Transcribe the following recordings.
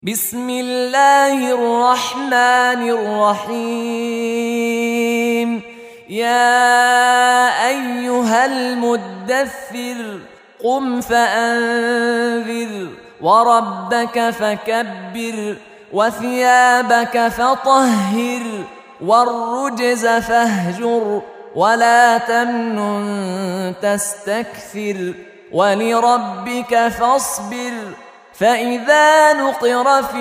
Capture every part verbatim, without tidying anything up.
بسم الله الرحمن الرحيم. يا أيها المدثر قم فأنذر وربك فكبر وثيابك فطهر والرجز فاهجر ولا تمنن تستكثر ولربك فاصبر فإذا نقر في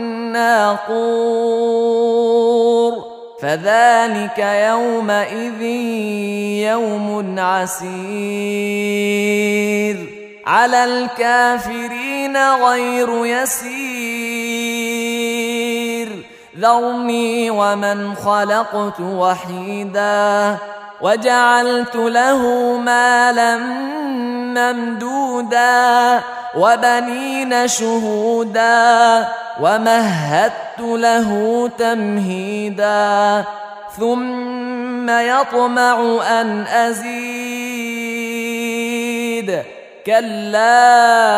الناقور فذلك يومئذ يوم عسير على الكافرين غير يسير. ذرني ومن خلقت وحيدا وجعلت له مالا ممدودا وبنين شهودا ومهدت له تمهيدا ثم يطمع أن أزيد كلا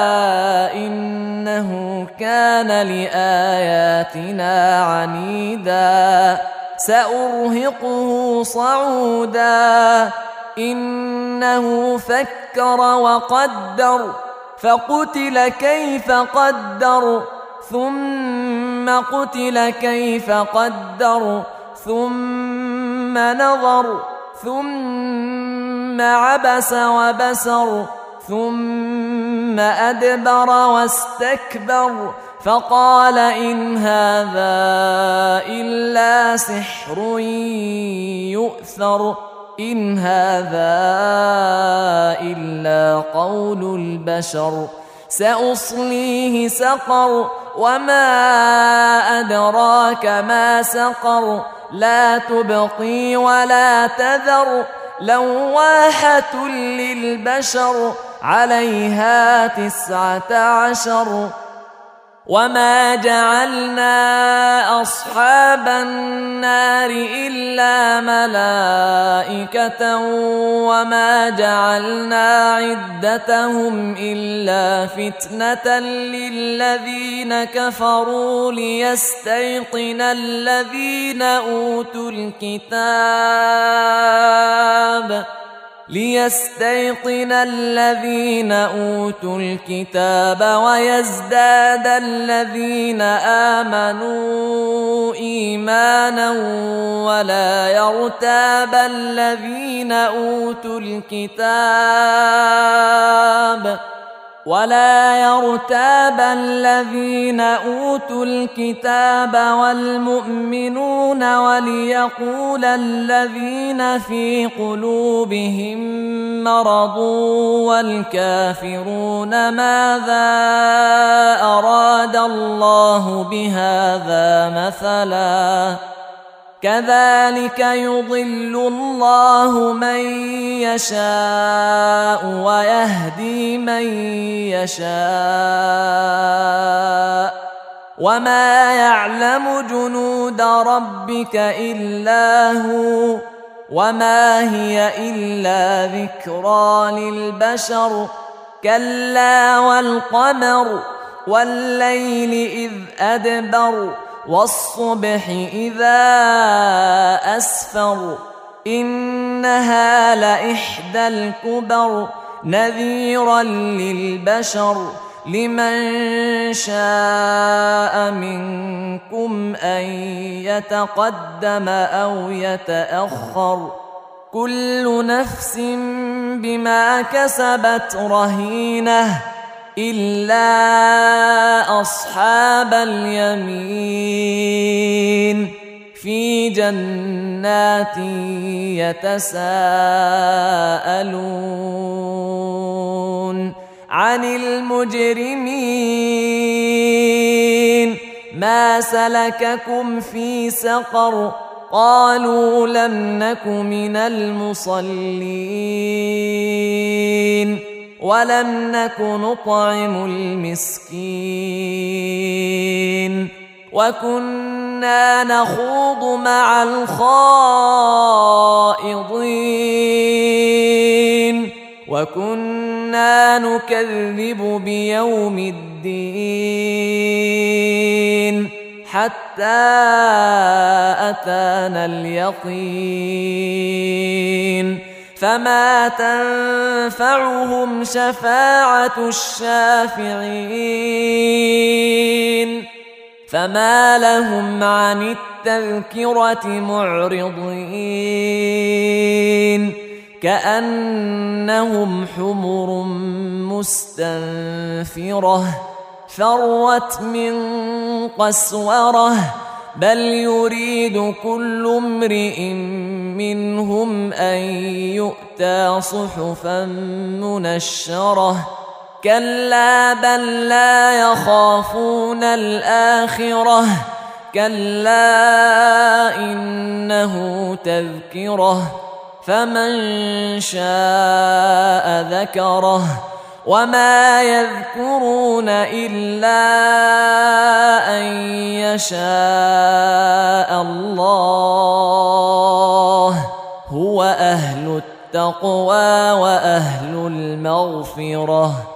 إنه كان لآياتنا عنيدا سأرهقه صعودا إنه فكر وقدر فقتل كيف قدر ثم قتل كيف قدر ثم نظر ثم عبس وبسر ثم أدبر واستكبر فقال إن هذا إلا سحر يؤثر إن هذا إلا قول البشر سأصليه سقر وما أدراك ما سقر لا تبقي ولا تذر لواحة للبشر عليها تسعة عشر. وما جعلنا أصحاب النار إلا ملائكة وما جعلنا عدتهم إلا فتنة للذين كفروا ليستيقن الذين أوتوا الكتاب ليستيقن الذين أوتوا الكتاب ويزداد الذين آمنوا إيمانا ولا يرتاب الذين أوتوا الكتاب ولا يرتاب الذين أوتوا الكتاب والمؤمنون وليقول الذين في قلوبهم مرض والكافرون ماذا أراد الله بهذا مثلا كذلك يضل الله من يشاء ويهدي من يشاء وما يعلم جنود ربك إلا هو وما هي إلا ذكرى للبشر كلا والقمر والليل إذ أدبر والصبح إذا أسفر إنها لإحدى الكبر نذيرا للبشر لمن شاء منكم أن يتقدم أو يتأخر كل نفس بما كسبت رهينة إلا أصحاب اليمين في جنات يتساءلون عن المجرمين ما سلككم في سقر قالوا لم نك من المصلين ولم نك نطعم المسكين وكنا نخوض مع الخائضين وكنا نكذب بيوم الدين حتى أتانا اليقين فما تنفعهم شفاعة الشافعين فما لهم عن التذكرة معرضين كأنهم حمر مستنفرة فرت من قسورة بل يريد كل امرئ منهم أن يؤتى صحفا منشرة كلا بل لا يخافون الآخرة كلا إنه تذكرة فمن شاء ذكره وما يذكرون إلا أن يشاء الله هو أهل التقوى وأهل المغفرة